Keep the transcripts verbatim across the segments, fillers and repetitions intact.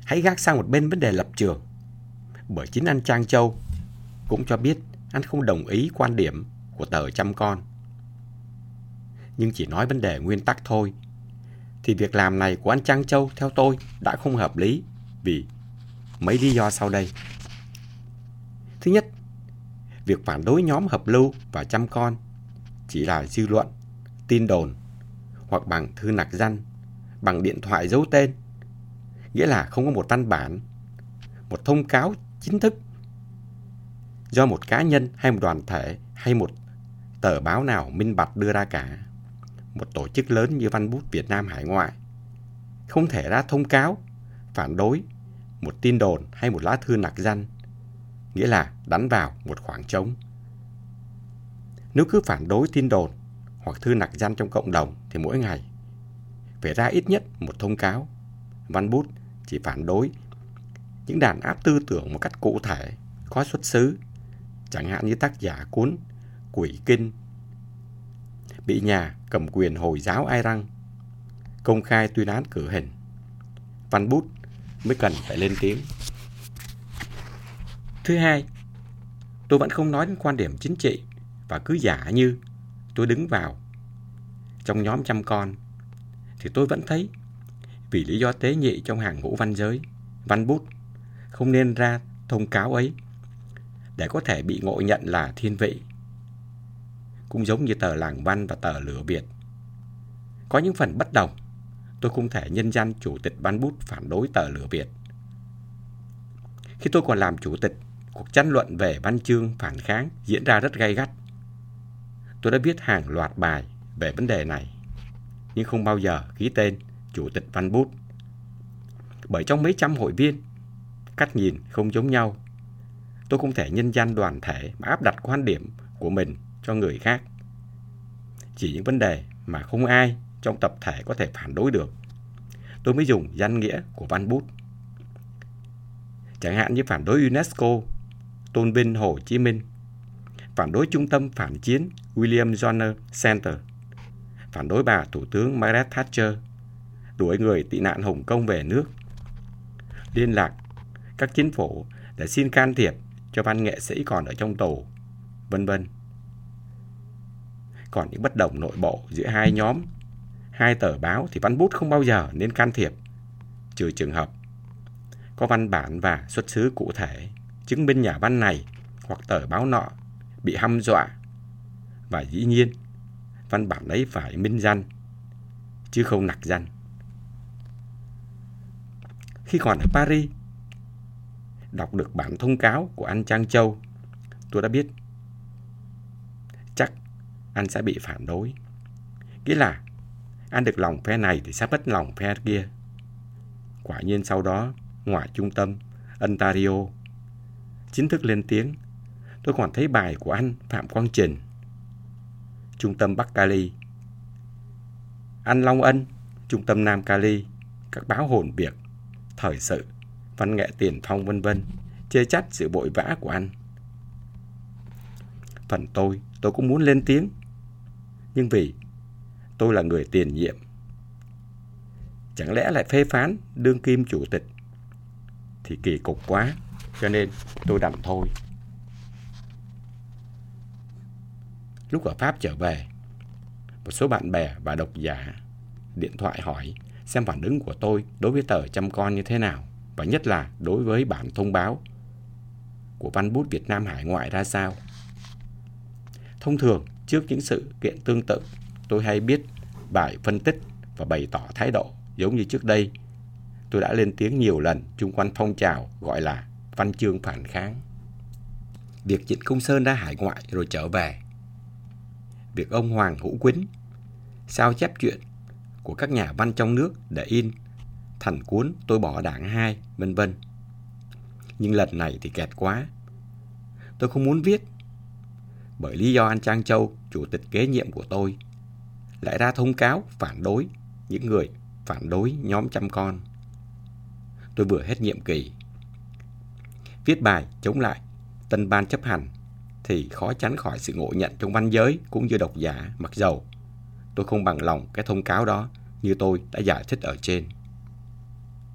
hãy gác sang một bên vấn đề lập trường. Bởi chính anh Trang Châu cũng cho biết anh không đồng ý quan điểm của tờ Chăm Con. Nhưng chỉ nói vấn đề nguyên tắc thôi, thì việc làm này của anh Trang Châu theo tôi đã không hợp lý vì mấy lý do sau đây. Thứ nhất, việc phản đối nhóm Hợp Lưu và Chăm Con chỉ là dư luận, tin đồn hoặc bằng thư nặc danh, bằng điện thoại giấu tên, nghĩa là không có một văn bản, một thông cáo chính thức do một cá nhân hay một đoàn thể hay một tờ báo nào minh bạch đưa ra cả. Một tổ chức lớn như Văn Bút Việt Nam Hải Ngoại không thể ra thông cáo phản đối một tin đồn hay một lá thư nặc danh, nghĩa là đánh vào một khoảng trống. Nếu cứ phản đối tin đồn hoặc thư nặc danh trong cộng đồng thì mỗi ngày phải ra ít nhất một thông cáo. Văn Bút chỉ phản đối những đàn áp tư tưởng một cách cụ thể, có xuất xứ, chẳng hạn như tác giả cuốn Quỷ Kinh bị nhà cầm quyền Hồi giáo Iran công khai tuyên án tử hình. Văn Bút mới cần phải lên tiếng. Thứ hai, tôi vẫn không nói đến quan điểm chính trị và cứ giả như tôi đứng vào trong nhóm Chăm Con, thì tôi vẫn thấy vì lý do tế nhị trong hàng ngũ văn giới, Văn Bút không nên ra thông cáo ấy để có thể bị ngộ nhận là thiên vị. Cũng giống như tờ Làng Văn và tờ Lửa Việt. Có những phần bất đồng, tôi không thể nhân danh chủ tịch Văn Bút phản đối tờ Lửa Việt. Khi tôi còn làm chủ tịch, cuộc tranh luận về văn chương phản kháng diễn ra rất gay gắt. Tôi đã viết hàng loạt bài về vấn đề này, nhưng không bao giờ ký tên chủ tịch Văn Bút. Bởi trong mấy trăm hội viên, cách nhìn không giống nhau, tôi không thể nhân danh đoàn thể mà áp đặt quan điểm của mình cho người khác. Chỉ những vấn đề mà không ai trong tập thể có thể phản đối được, tôi mới dùng danh nghĩa của Văn Bút. Chẳng hạn như phản đối UNESCO, tôn vinh Hồ Chí Minh, phản đối trung tâm phản chiến William Joner Center, phản đối bà Thủ tướng Margaret Thatcher, đuổi người tị nạn Hồng Kông về nước, liên lạc các chính phủ để xin can thiệp cho văn nghệ sĩ còn ở trong tù, vân vân. Còn những bất đồng nội bộ giữa hai nhóm, hai tờ báo thì Văn Bút không bao giờ nên can thiệp, trừ trường hợp có văn bản và xuất xứ cụ thể chứng minh nhà văn này hoặc tờ báo nọ bị hăm dọa, và dĩ nhiên văn bản ấy phải minh danh chứ không nặc danh. Khi còn ở Paris, đọc được bản thông cáo của anh Trang Châu, tôi đã biết chắc anh sẽ bị phản đối. Nghĩa là anh được lòng phe này thì sắp mất lòng phe kia. Quả nhiên sau đó, ngoài trung tâm Ontario chính thức lên tiếng, tôi còn thấy bài của anh Phạm Quang Trình, trung tâm Bắc Cali, anh Long Ân, trung tâm Nam Cali, các báo Hồn Việc, Thời Sự, Văn nghệ Tiền Phong vân vân chê trách sự vội vã của anh. Phần tôi, tôi cũng muốn lên tiếng, nhưng vì tôi là người tiền nhiệm, chẳng lẽ lại phê phán đương kim chủ tịch thì kỳ cục quá, cho nên tôi đành thôi. Lúc ở Pháp trở về, một số bạn bè và độc giả điện thoại hỏi xem phản ứng của tôi đối với tờ Chăm Con như thế nào, và nhất là đối với bản thông báo của Văn Bút Việt Nam Hải Ngoại ra sao. Thông thường, trước những sự kiện tương tự, tôi hay viết bài phân tích và bày tỏ thái độ giống như trước đây. Tôi đã lên tiếng nhiều lần chung quanh phong trào gọi là văn chương phản kháng. Việc Trịnh Công Sơn ra hải ngoại rồi trở về, việc ông Hoàng Hữu Quýnh sao chép chuyện của các nhà văn trong nước để in thành cuốn Tôi Bỏ Đảng Hai, vân vân. Nhưng lần này thì kẹt quá. Tôi không muốn viết, bởi lý do anh Trang Châu, chủ tịch kế nhiệm của tôi, lại ra thông cáo phản đối những người phản đối nhóm Chăm Con. Tôi vừa hết nhiệm kỳ. Viết bài chống lại tân ban chấp hành thì khó tránh khỏi sự ngộ nhận trong văn giới cũng như độc giả, mặc dầu tôi không bằng lòng cái thông cáo đó như tôi đã giải thích ở trên.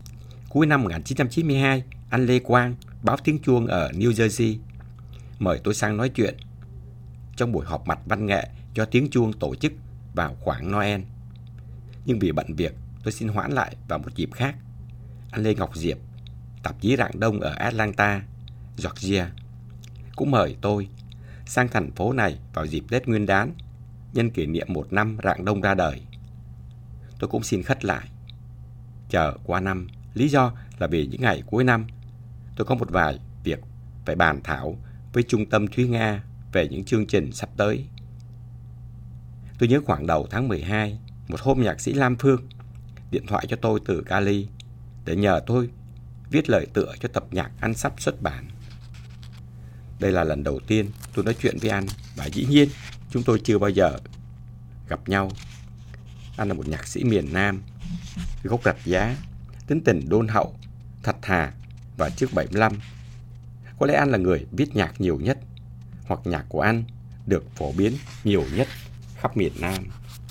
Cuối năm một nghìn chín trăm chín mươi hai, anh Lê Quang, báo Tiếng Chuông ở New Jersey, mời tôi sang nói chuyện trong buổi họp mặt văn nghệ do Tiếng Chuông tổ chức vào khoảng Noel. Nhưng vì bận việc, tôi xin hoãn lại vào một dịp khác. Anh Lê Ngọc Diệp, tạp chí Rạng Đông ở Atlanta, Georgia, cũng mời tôi sang thành phố này vào dịp Tết Nguyên đán, nhân kỷ niệm một năm Rạng Đông ra đời. Tôi cũng xin khất lại, chờ qua năm. Lý do là vì những ngày cuối năm, tôi có một vài việc phải bàn thảo với Trung tâm Thúy Nga về những chương trình sắp tới. Tôi nhớ khoảng đầu tháng mười hai, một hôm nhạc sĩ Lam Phương điện thoại cho tôi từ Cali để nhờ tôi viết lời tựa cho tập nhạc anh sắp xuất bản. Đây là lần đầu tiên tôi nói chuyện với anh, và dĩ nhiên chúng tôi chưa bao giờ gặp nhau. Anh là một nhạc sĩ miền Nam, gốc Rạch Giá, tính tình đôn hậu, thật thà và trước bảy mươi lăm. Có lẽ anh là người viết nhạc nhiều nhất, hoặc nhạc của anh được phổ biến nhiều nhất khắp miền Nam.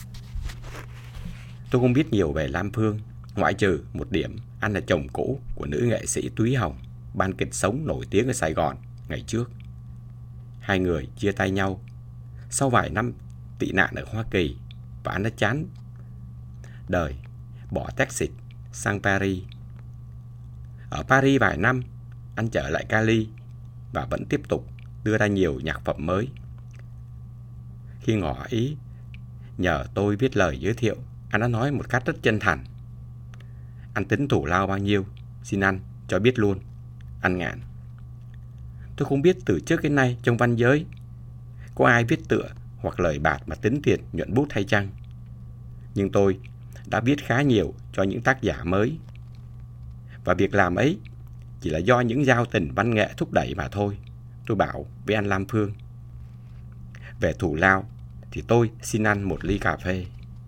Tôi không biết nhiều về Lam Phương, ngoại trừ một điểm, anh là chồng cũ của nữ nghệ sĩ Túy Hồng, ban kịch sống nổi tiếng ở Sài Gòn ngày trước. Hai người chia tay nhau sau vài năm tị nạn ở Hoa Kỳ, và anh đã chán đời, bỏ Texas sang Paris. Ở Paris vài năm, anh trở lại Cali và vẫn tiếp tục đưa ra nhiều nhạc phẩm mới. Khi ngỏ ý nhờ tôi viết lời giới thiệu, anh đã nói một cách rất chân thành: anh tính thù lao bao nhiêu, xin anh cho biết luôn. Anh ngạn. Tôi không biết từ trước đến nay trong văn giới có ai viết tựa hoặc lời bạt mà tính tiền nhuận bút hay chăng, nhưng tôi đã viết khá nhiều cho những tác giả mới, và việc làm ấy chỉ là do những giao tình văn nghệ thúc đẩy mà thôi. Tôi bảo với anh Lam Phương. Về thù lao thì tôi xin ăn một ly cà phê.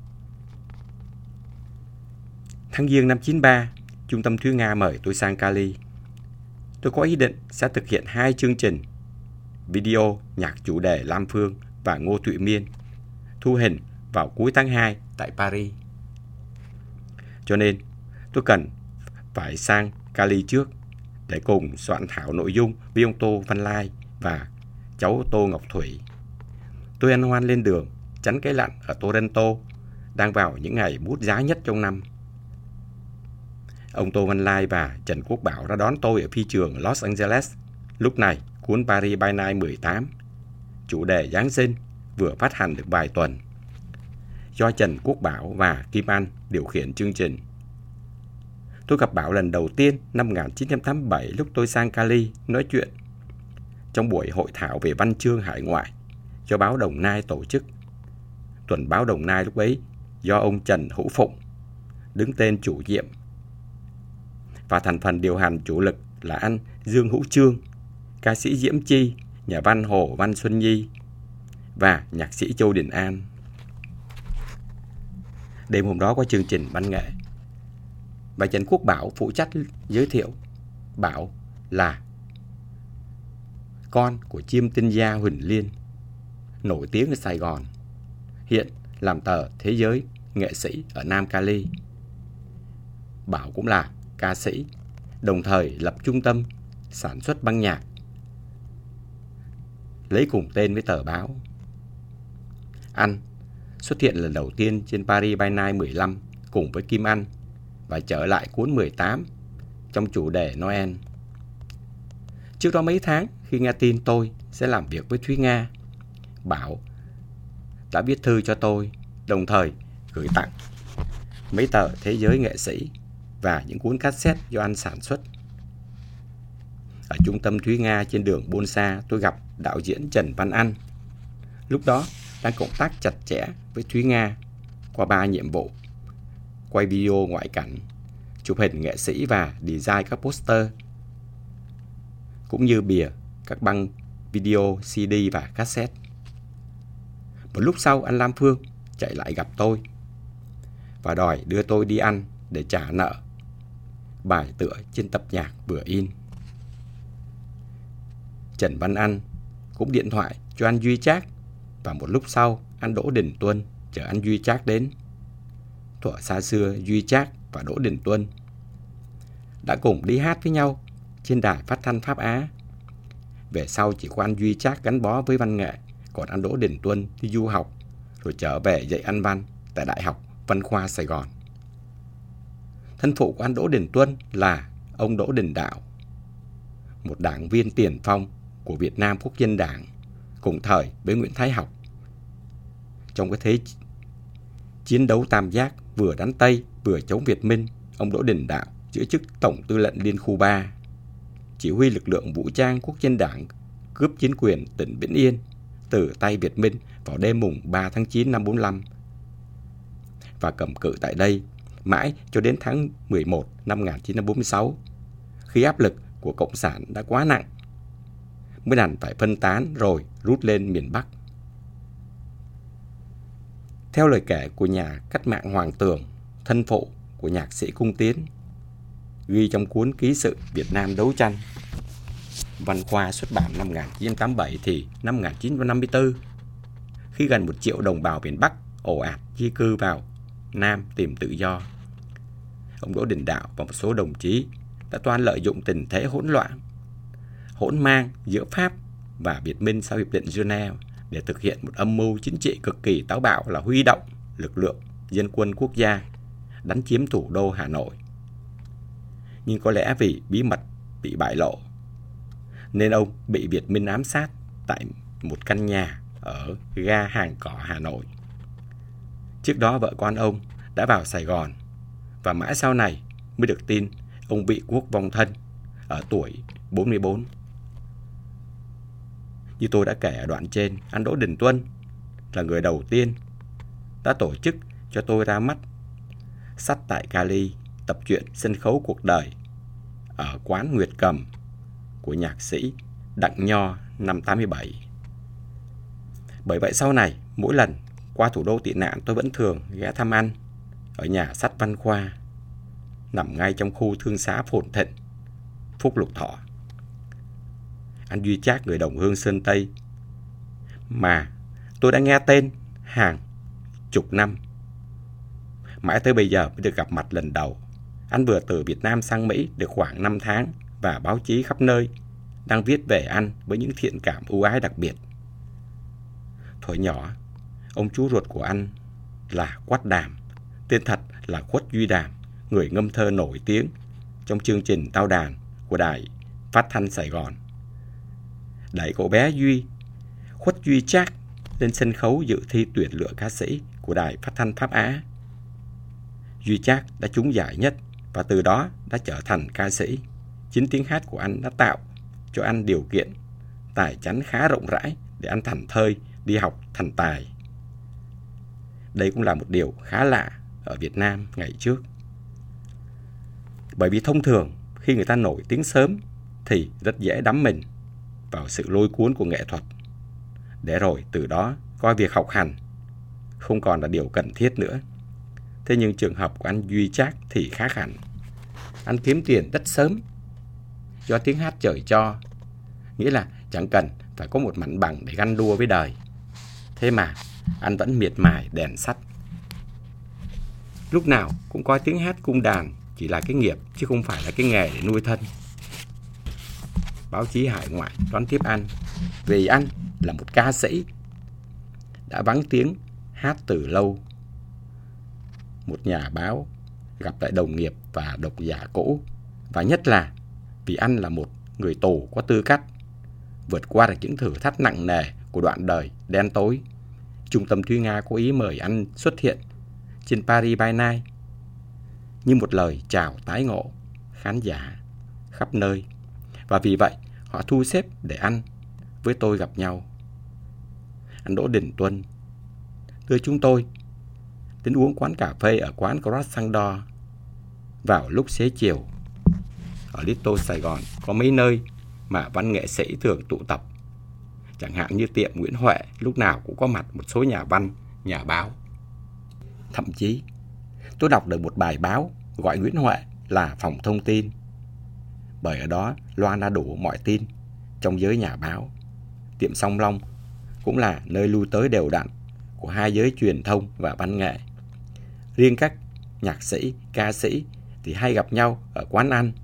Tháng Giêng năm chín ba, Trung tâm Thúy Nga mời tôi sang Cali. Tôi có ý định sẽ thực hiện hai chương trình video nhạc chủ đề Lam Phương và Ngô Thụy Miên, thu hình vào cuối tháng hai tại Paris. Cho nên tôi cần phải sang Cali trước để cùng soạn thảo nội dung với ông Tô Văn Lai và cháu Tô Ngọc Thủy. Tôi hân hoan lên đường tránh cái lạnh ở Toronto, đang vào những ngày bút giá nhất trong năm. Ông Tô Văn Lai và Trần Quốc Bảo đã đón tôi ở phi trường Los Angeles. Lúc này, cuốn Paris by Night mười tám, chủ đề Giáng sinh, vừa phát hành được vài tuần, do Trần Quốc Bảo và Kim Anh điều khiển chương trình. Tôi gặp Bảo lần đầu tiên năm một nghìn chín trăm tám mươi bảy lúc tôi sang Cali nói chuyện trong buổi hội thảo về văn chương hải ngoại do báo Đồng Nai tổ chức. Tuần báo Đồng Nai lúc ấy do ông Trần Hữu Phụng đứng tên chủ nhiệm, và thành phần điều hành chủ lực là anh Dương Hữu Trương, ca sĩ Diễm Chi, nhà văn Hồ Văn Xuân Nhi và nhạc sĩ Châu Điền An. Đêm hôm đó có chương trình văn nghệ, và Trần Quốc Bảo phụ trách giới thiệu. Bảo là con của chiêm tinh gia Huỳnh Liên, nổi tiếng ở Sài Gòn, hiện làm tờ Thế Giới nghệ sĩ ở Nam Cali. Bảo cũng là ca sĩ, đồng thời lập trung tâm sản xuất băng nhạc lấy cùng tên với tờ báo. Anh xuất hiện lần đầu tiên trên Paris by Night mười lăm cùng với Kim Anh và trở lại cuốn mười tám trong chủ đề Noel. Trước đó mấy tháng, khi nghe tin tôi sẽ làm việc với Thúy Nga, Bảo đã viết thư cho tôi, đồng thời gửi tặng mấy tờ Thế Giới nghệ sĩ và những cuốn cassette do anh sản xuất. Ở trung tâm Thúy Nga trên đường Bôn Sa, tôi gặp đạo diễn Trần Văn Anh, lúc đó đang cộng tác chặt chẽ với Thúy Nga qua ba nhiệm vụ: quay video ngoại cảnh, chụp hình nghệ sĩ và design các poster, cũng như bìa các băng video, xê đê và cassette. Một lúc sau, anh Lam Phương chạy lại gặp tôi và đòi đưa tôi đi ăn để trả nợ bài tựa trên tập nhạc vừa in. Trần Văn Anh cũng điện thoại cho anh Duy Trác, và một lúc sau anh Đỗ Đình Tuân chở anh Duy Trác đến. Thuở xa xưa, Duy Trác và Đỗ Đình Tuân đã cùng đi hát với nhau trên đài phát thanh Pháp Á. Về sau chỉ có anh Duy Trác gắn bó với văn nghệ, còn anh Đỗ Đình Tuân đi du học rồi trở về dạy Anh văn tại Đại học Văn khoa Sài Gòn. Thân phụ của anh Đỗ Đình Tuân là ông Đỗ Đình Đạo, một đảng viên tiền phong của Việt Nam Quốc dân Đảng, cùng thời với Nguyễn Thái Học. Trong cái thế chiến đấu tam giác vừa đánh Tây vừa chống Việt Minh, ông Đỗ Đình Đạo giữ chức Tổng tư lệnh Liên khu ba, chỉ huy lực lượng vũ trang Quốc dân Đảng cướp chính quyền tỉnh Vĩnh Yên từ tay Việt Minh vào đêm mùng ba tháng chín năm bốn mươi lăm và cầm cự tại đây mãi cho đến tháng mười một năm một nghìn chín trăm bốn mươi sáu, khi áp lực của Cộng sản đã quá nặng, mới đành phải phân tán rồi rút lên miền Bắc. Theo lời kể của nhà cách mạng Hoàng Tường, thân phụ của nhạc sĩ Cung Tiến, ghi trong cuốn Ký sự Việt Nam đấu tranh, Văn khoa xuất bản năm một nghìn chín trăm tám mươi bảy, thì năm một nghìn chín trăm năm mươi tư, khi gần một triệu đồng bào miền Bắc ồ ạt di cư vào Nam tìm tự do, ông Đỗ Đình Đạo và một số đồng chí đã toan lợi dụng tình thế hỗn loạn, hỗn mang giữa Pháp và Việt Minh sau Hiệp định Geneva để thực hiện một âm mưu chính trị cực kỳ táo bạo là huy động lực lượng dân quân quốc gia đánh chiếm thủ đô Hà Nội. Nhưng có lẽ vì bí mật bị bại lộ, nên ông bị Việt Minh ám sát tại một căn nhà ở ga Hàng Cỏ, Hà Nội. Trước đó vợ con ông đã vào Sài Gòn, và mãi sau này mới được tin ông bị quốc vong thân ở tuổi bốn mươi bốn. Như tôi đã kể ở đoạn trên, anh Đỗ Đình Tuân là người đầu tiên đã tổ chức cho tôi ra mắt sách tại Cali, tập truyện sân khấu cuộc đời ở quán Nguyệt Cầm của nhạc sĩ Đặng Nho năm tám mươi bảy. Bởi vậy sau này, mỗi lần qua thủ đô tị nạn, tôi vẫn thường ghé thăm anh ở nhà sách Văn khoa, nằm ngay trong khu thương xá Phồn Thịnh, Phúc Lộc Thọ. Anh Duy Trác, người đồng hương Sơn Tây mà tôi đã nghe tên hàng chục năm, mãi tới bây giờ mới được gặp mặt lần đầu. Anh vừa từ Việt Nam sang Mỹ được khoảng năm tháng, và báo chí khắp nơi đang viết về anh với những thiện cảm ưu ái đặc biệt. Thuở nhỏ, ông chú ruột của anh là Quát Đàm, tên thật là Khuất Duy Đàm, người ngâm thơ nổi tiếng trong chương trình Tao đàn của đài phát thanh Sài Gòn, đẩy cậu bé Duy, Khuất Duy Trác lên sân khấu dự thi tuyển lựa ca sĩ của đài phát thanh Pháp Á. Duy Trác đã trúng giải nhất và từ đó đã trở thành ca sĩ. Chính tiếng hát của anh đã tạo cho anh điều kiện tài chánh khá rộng rãi để anh thành thơi đi học thành tài. Đây cũng là một điều khá lạ ở Việt Nam ngày trước. Bởi vì thông thường khi người ta nổi tiếng sớm thì rất dễ đắm mình vào sự lôi cuốn của nghệ thuật, để rồi từ đó coi việc học hành không còn là điều cần thiết nữa. Thế nhưng trường hợp của anh Duy Trác thì khác hẳn. Anh kiếm tiền rất sớm do tiếng hát trời cho, nghĩa là chẳng cần phải có một mặt bằng để ganh đua với đời. Thế mà anh vẫn miệt mài đèn sắt. Lúc nào cũng coi tiếng hát cung đàn chỉ là cái nghiệp chứ không phải là cái nghề để nuôi thân. Báo chí hải ngoại đón tiếp anh vì anh là một ca sĩ đã vắng tiếng hát từ lâu. Một nhà báo gặp lại đồng nghiệp và độc giả cũ, và nhất là vì anh là một người tù có tư cách, vượt qua được những thử thách nặng nề của đoạn đời đen tối. Trung tâm Thúy Nga có ý mời anh xuất hiện trên Paris by Night như một lời chào tái ngộ khán giả khắp nơi, và vì vậy họ thu xếp để anh với tôi gặp nhau. Anh Đỗ Đình Tuân đưa chúng tôi đến uống quán cà phê ở quán Croissant d'Or vào lúc xế chiều. Ở Little Sài Gòn có mấy nơi mà văn nghệ sĩ thường tụ tập, chẳng hạn như tiệm Nguyễn Huệ lúc nào cũng có mặt một số nhà văn, nhà báo. Thậm chí tôi đọc được một bài báo gọi Nguyễn Huệ là phòng thông tin, bởi ở đó loan ra đủ mọi tin trong giới nhà báo. Tiệm Song Long cũng là nơi lui tới đều đặn của hai giới truyền thông và văn nghệ. Riêng các nhạc sĩ, ca sĩ thì hay gặp nhau ở quán ăn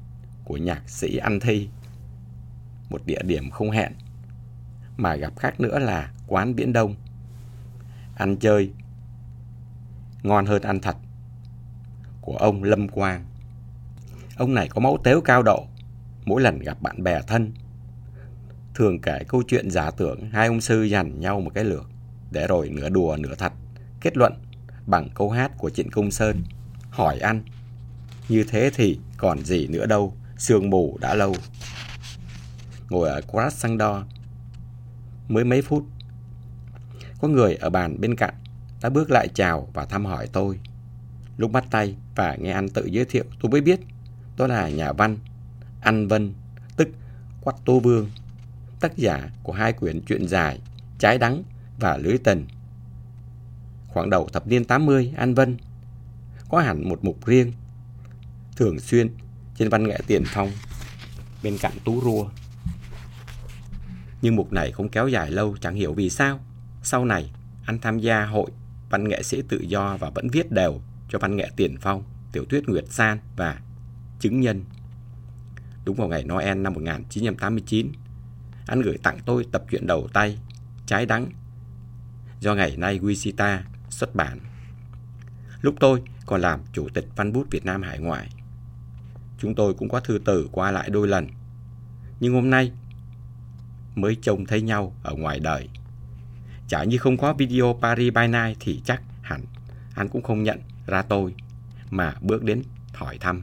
của nhạc sĩ ăn thi. Một địa điểm không hẹn, mà gặp khác nữa là quán Viễn Đông. Ăn chơi ngon hơn ăn thật, của ông Lâm Quang. Ông này có máu tếu cao độ, mỗi lần gặp bạn bè thân thường kể câu chuyện giả tưởng hai ông sư giành nhau một cái lược, để rồi nửa đùa nửa thật kết luận bằng câu hát của Trịnh Công Sơn: hỏi ăn, như thế thì còn gì nữa đâu, sương mù đã lâu. Ngồi ở Croissant mới mấy phút, có người ở bàn bên cạnh đã bước lại chào và thăm hỏi tôi. Lúc bắt tay và nghe anh tự giới thiệu, tôi mới biết đó là nhà văn An Vân, tức Quách Tố Vương, tác giả của hai quyển truyện dài Trái Đắng và Lưới Tình. Khoảng đầu thập niên tám mươi, An Vân có hẳn một mục riêng, thường xuyên trên Văn nghệ Tiền Phong bên cạnh Tú Rua. Nhưng mục này không kéo dài lâu, chẳng hiểu vì sao. Sau này, anh tham gia hội văn nghệ sĩ tự do và vẫn viết đều cho Văn nghệ Tiền Phong, tiểu thuyết Nguyệt San và Chứng Nhân. Đúng vào ngày Noel năm một nghìn chín trăm tám mươi chín, anh gửi tặng tôi tập truyện đầu tay Trái Đắng do ngày nay Wichita xuất bản. Lúc tôi còn làm chủ tịch Văn bút Việt Nam hải ngoại, chúng tôi cũng có thư từ qua lại đôi lần. Nhưng hôm nay mới trông thấy nhau ở ngoài đời. Chả như không có video Paris by Night thì chắc hẳn anh cũng không nhận ra tôi mà bước đến hỏi thăm.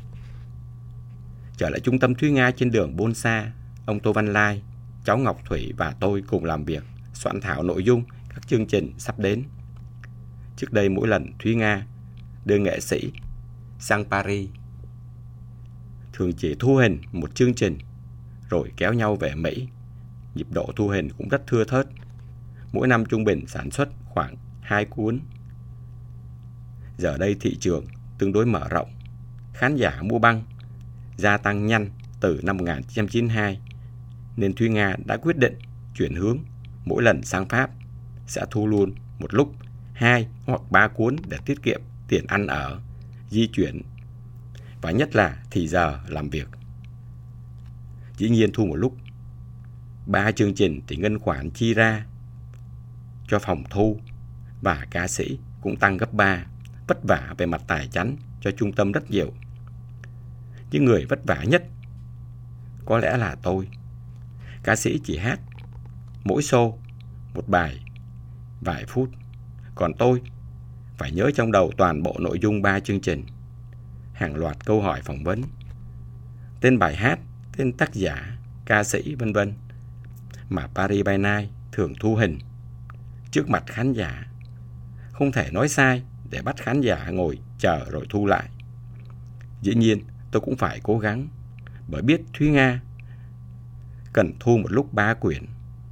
Trở lại trung tâm Thúy Nga trên đường Bôn Sa, ông Tô Văn Lai, cháu Ngọc Thủy và tôi cùng làm việc soạn thảo nội dung các chương trình sắp đến. Trước đây mỗi lần Thúy Nga đưa nghệ sĩ sang Paris, thường chỉ thu hình một chương trình rồi kéo nhau về Mỹ. Nhịp độ thu hình cũng rất thưa thớt, mỗi năm trung bình sản xuất khoảng hai cuốn. Giờ đây thị trường tương đối mở rộng, khán giả mua băng gia tăng nhanh từ năm một nghìn chín trăm chín mươi hai, nên Thúy Nga đã quyết định chuyển hướng mỗi lần sang Pháp sẽ thu luôn một lúc hai hoặc ba cuốn để tiết kiệm tiền ăn ở, di chuyển và nhất là thì giờ làm việc. Dĩ nhiên thu một lúc ba chương trình thì ngân khoản chi ra cho phòng thu và ca sĩ cũng tăng gấp ba, vất vả về mặt tài chánh cho trung tâm rất nhiều. Nhưng người vất vả nhất có lẽ là tôi. Ca sĩ chỉ hát mỗi show một bài vài phút, còn tôi phải nhớ trong đầu toàn bộ nội dung ba chương trình, hàng loạt câu hỏi phỏng vấn, tên bài hát, tên tác giả, ca sĩ vân vân mà Paris by Night thường thu hình trước mặt khán giả. Không thể nói sai để bắt khán giả ngồi chờ rồi thu lại. Dĩ nhiên tôi cũng phải cố gắng, bởi biết Thúy Nga cần thu một lúc ba quyển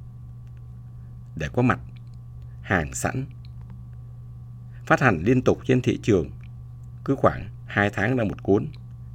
để có mặt hàng sẵn, phát hành liên tục trên thị trường, cứ khoảng hai tháng ra một cuốn.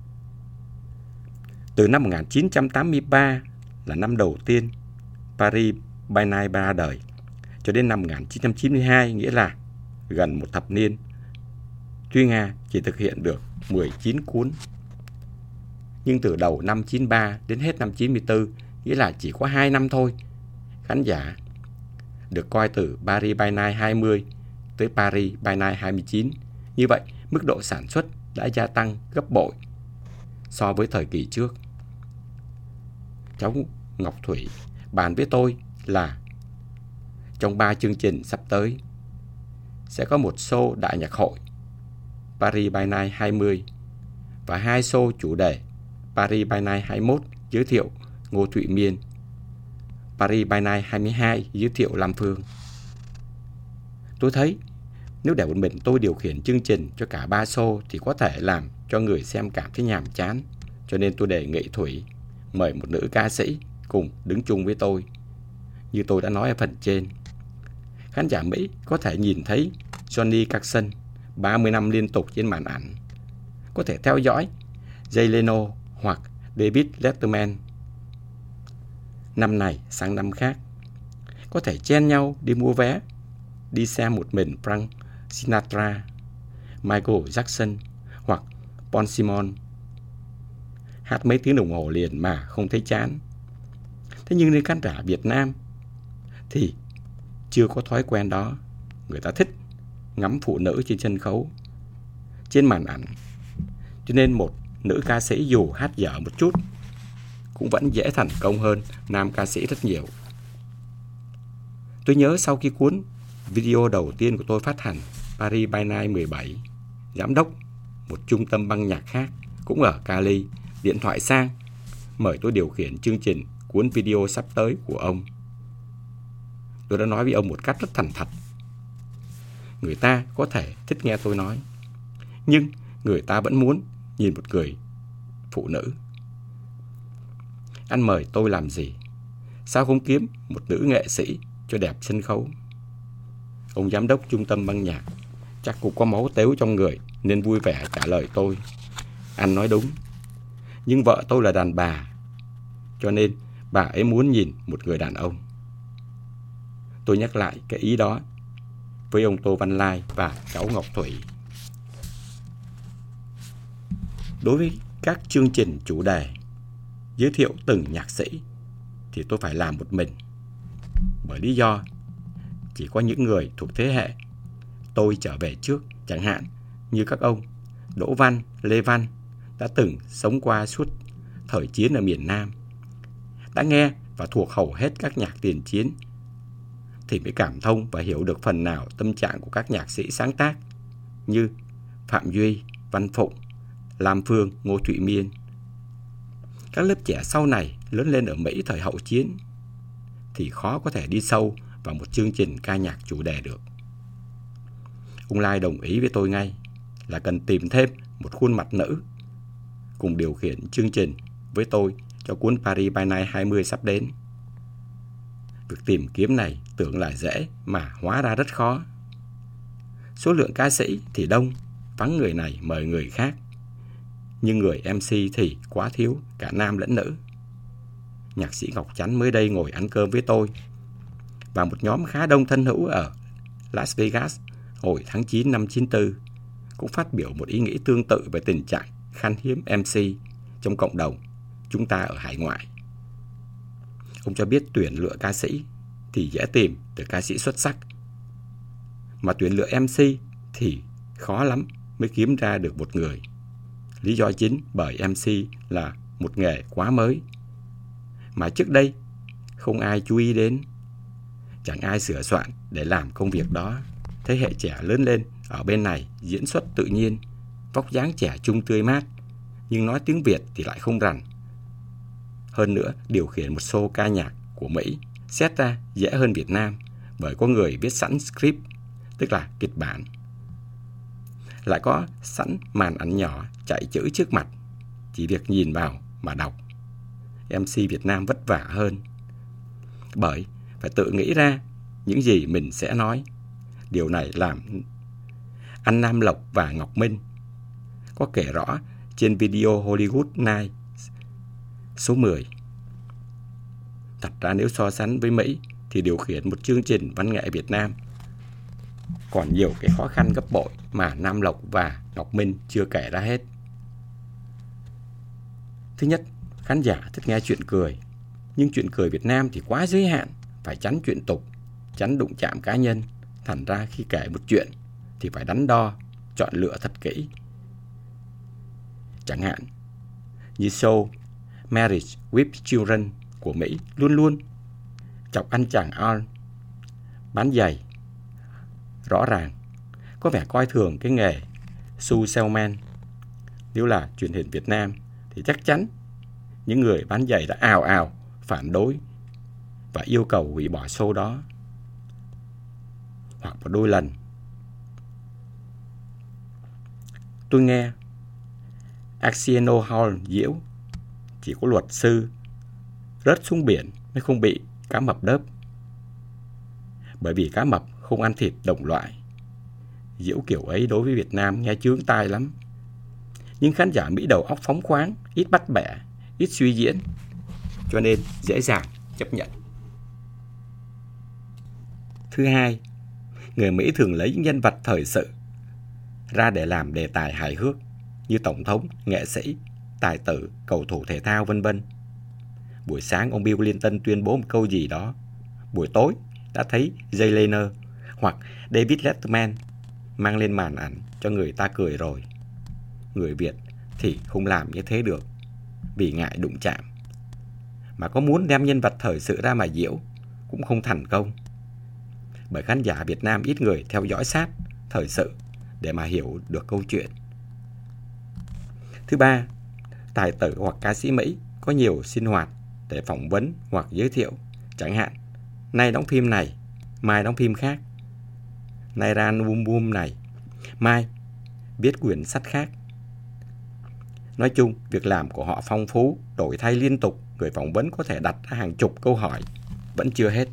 Từ năm một nghìn chín trăm tám mươi ba là năm đầu tiên Paris by Night ra đời, cho đến năm một nghìn chín trăm chín mươi hai, nghĩa là gần một thập niên, Thúy Nga chỉ thực hiện được mười chín cuốn. Nhưng từ đầu năm chín mươi ba đến hết năm chín mươi tư, nghĩa là chỉ có hai năm thôi, khán giả được coi từ Paris by Night hai mươi tới Paris by Night hai mươi chín. Như vậy, mức độ sản xuất đã gia tăng gấp bội so với thời kỳ trước. Cháu Ngọc Thủy bàn với tôi là trong ba chương trình sắp tới sẽ có một show đại nhạc hội Paris by Night hai mươi và hai show chủ đề Paris by Night hai mươi mốt giới thiệu Ngô Thụy Miên, Paris by Night hai mươi hai giới thiệu Lam Phương. Tôi thấy nếu để một mình tôi điều khiển chương trình cho cả ba show thì có thể làm cho người xem cảm thấy nhàm chán. Cho nên tôi đề nghị Thủy mời một nữ ca sĩ cùng đứng chung với tôi. Như tôi đã nói ở phần trên, khán giả Mỹ có thể nhìn thấy Johnny Carson ba mươi năm liên tục trên màn ảnh, có thể theo dõi Jay Leno hoặc David Letterman năm này sang năm khác, có thể chen nhau đi mua vé, đi xem một mình Frank Sinatra, Michael Jackson hoặc Paul Simon. hát mấy tiếng đồng hồ liền mà không thấy chán. Thế nhưng đến khán giả Việt Nam thì chưa có thói quen đó. Người ta thích ngắm phụ nữ trên sân khấu, trên màn ảnh. Cho nên một nữ ca sĩ dù hát dở một chút cũng vẫn dễ thành công hơn nam ca sĩ rất nhiều. Tôi nhớ sau khi cuốn video đầu tiên của tôi phát hành, Paris by Night mười bảy, giám đốc một trung tâm băng nhạc khác cũng ở Cali điện thoại sang mời tôi điều khiển chương trình cuốn video sắp tới của ông. Tôi đã nói với ông một cách rất thành thật. Người ta có thể thích nghe tôi nói, nhưng người ta vẫn muốn nhìn một người phụ nữ. Anh mời tôi làm gì? Sao không kiếm một nữ nghệ sĩ cho đẹp sân khấu? Ông giám đốc trung tâm băng nhạc chắc cũng có máu tếu trong người nên vui vẻ trả lời tôi. Anh nói đúng, nhưng vợ tôi là đàn bà, cho nên bà ấy muốn nhìn một người đàn ông. Tôi nhắc lại cái ý đó với ông Tô Văn Lai và cháu Ngọc Thủy. Đối với các chương trình chủ đề giới thiệu từng nhạc sĩ thì tôi phải làm một mình, bởi lý do chỉ có những người thuộc thế hệ tôi trở về trước, chẳng hạn như các ông Đỗ Văn, Lê Văn đã từng sống qua suốt thời chiến ở miền Nam, đã nghe và thuộc hầu hết các nhạc tiền chiến, thì mới cảm thông và hiểu được phần nào tâm trạng của các nhạc sĩ sáng tác như Phạm Duy, Văn Phụng, Lam Phương, Ngô Thụy Miên. Các lớp trẻ sau này lớn lên ở Mỹ thời hậu chiến thì khó có thể đi sâu vào một chương trình ca nhạc chủ đề được. Ông Lai đồng ý với tôi ngay là cần tìm thêm một khuôn mặt nữ cùng điều khiển chương trình với tôi cho cuốn Paris by Night hai mươi sắp đến. Việc tìm kiếm này tưởng là dễ mà hóa ra rất khó. Số lượng ca sĩ thì đông, vắng người này mời người khác, nhưng người em xê thì quá thiếu, cả nam lẫn nữ. Nhạc sĩ Ngọc Chắn mới đây ngồi ăn cơm với tôi và một nhóm khá đông thân hữu ở Las Vegas hồi tháng chín năm chín tư cũng phát biểu một ý nghĩ tương tự về tình trạng khan hiếm em xê trong cộng đồng chúng ta ở hải ngoại. Ông cho biết tuyển lựa ca sĩ thì dễ tìm từ ca sĩ xuất sắc, mà tuyển lựa em xê thì khó lắm mới kiếm ra được một người. Lý do chính bởi em xê là một nghề quá mới, mà trước đây không ai chú ý đến, chẳng ai sửa soạn để làm công việc đó. Thế hệ trẻ lớn lên ở bên này diễn xuất tự nhiên, vóc dáng trẻ trung tươi mát, nhưng nói tiếng Việt thì lại không rành. Hơn nữa, điều khiển một show ca nhạc của Mỹ xét ra dễ hơn Việt Nam, bởi có người viết sẵn script, tức là kịch bản, lại có sẵn màn ảnh nhỏ chạy chữ trước mặt, chỉ việc nhìn vào mà đọc. em xê Việt Nam vất vả hơn, bởi phải tự nghĩ ra những gì mình sẽ nói. Điều này làm anh Nam Lộc và Ngọc Minh có kể rõ trên video Hollywood Night số mười. Thật ra nếu so sánh với Mỹ thì điều khiển một chương trình văn nghệ Việt Nam còn nhiều cái khó khăn gấp bội mà Nam Lộc và Ngọc Minh chưa kể ra hết. Thứ nhất, khán giả thích nghe chuyện cười, nhưng chuyện cười Việt Nam thì quá giới hạn, phải tránh chuyện tục, tránh đụng chạm cá nhân. Thành ra khi kể một chuyện thì phải đắn đo, chọn lựa thật kỹ. Chẳng hạn như show Marriage with Children của Mỹ luôn luôn chọc anh chàng Al bán giày, rõ ràng có vẻ coi thường cái nghề shoe salesman. Nếu là truyền hình Việt Nam thì chắc chắn những người bán giày đã ào ào phản đối và yêu cầu hủy bỏ show đó. Hoặc một đôi lần tôi nghe Arsenio Hall diễu chỉ có luật sư rớt xuống biển mới không bị cá mập đớp, bởi vì cá mập không ăn thịt đồng loại. Diễu kiểu ấy đối với Việt Nam nghe chướng tai lắm, nhưng khán giả Mỹ đầu óc phóng khoáng, ít bắt bẻ, ít suy diễn, cho nên dễ dàng chấp nhận. Thứ hai, người Mỹ thường lấy những nhân vật thời sự ra để làm đề tài hài hước như tổng thống, nghệ sĩ, tài tử, cầu thủ thể thao vân vân. Buổi sáng ông Bill Clinton tuyên bố một câu gì đó, buổi tối đã thấy Jay Leno hoặc David Letterman mang lên màn ảnh cho người ta cười rồi. Người Việt thì không làm như thế được, vì ngại đụng chạm. Mà có muốn đem nhân vật thời sự ra mà giễu cũng không thành công, bởi khán giả Việt Nam ít người theo dõi sát thời sự để mà hiểu được câu chuyện. Thứ ba, tài tử hoặc ca sĩ Mỹ có nhiều sinh hoạt để phỏng vấn hoặc giới thiệu. Chẳng hạn, nay đóng phim này, mai đóng phim khác. Nay ra album này, mai viết quyển sách khác. Nói chung, việc làm của họ phong phú, đổi thay liên tục. Người phỏng vấn có thể đặt ra hàng chục câu hỏi, vẫn chưa hết.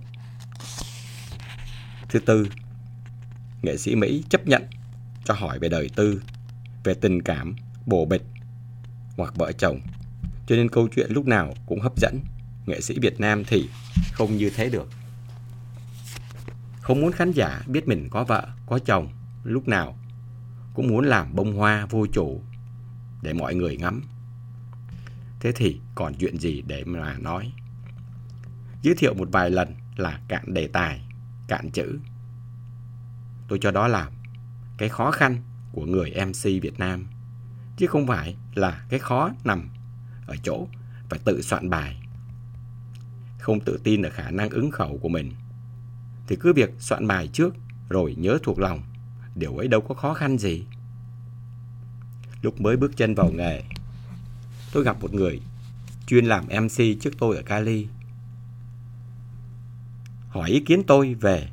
Thứ tư, nghệ sĩ Mỹ chấp nhận cho hỏi về đời tư, về tình cảm, bồ bịch hoặc vợ chồng. Cho nên câu chuyện lúc nào cũng hấp dẫn. Nghệ sĩ Việt Nam thì không như thế được. Không muốn khán giả biết mình có vợ, có chồng, lúc nào cũng muốn làm bông hoa vô chủ để mọi người ngắm. Thế thì còn chuyện gì để mà nói. Giới thiệu một vài lần là cạn đề tài, cạn chữ. Tôi cho đó là cái khó khăn của người em xê Việt Nam, chứ không phải là cái khó nằm ở chỗ phải tự soạn bài. Không tự tin ở khả năng ứng khẩu của mình thì cứ việc soạn bài trước rồi nhớ thuộc lòng. Điều ấy đâu có khó khăn gì. Lúc mới bước chân vào nghề, tôi gặp một người chuyên làm em xê trước tôi ở Cali. Hỏi ý kiến tôi về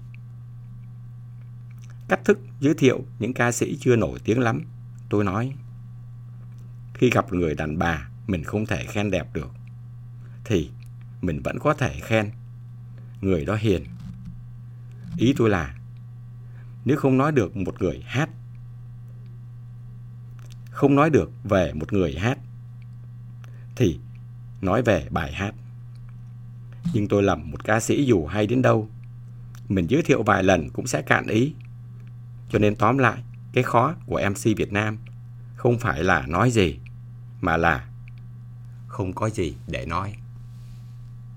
cách thức giới thiệu những ca sĩ chưa nổi tiếng lắm. Tôi nói, khi gặp người đàn bà mình không thể khen đẹp được, thì mình vẫn có thể khen người đó hiền. Ý tôi là, nếu không nói được một người hát, không nói được về một người hát, thì nói về bài hát. Nhưng tôi làm một ca sĩ dù hay đến đâu, mình giới thiệu vài lần cũng sẽ cạn ý. Cho nên tóm lại, cái khó của em xê Việt Nam không phải là nói gì, mà là không có gì để nói.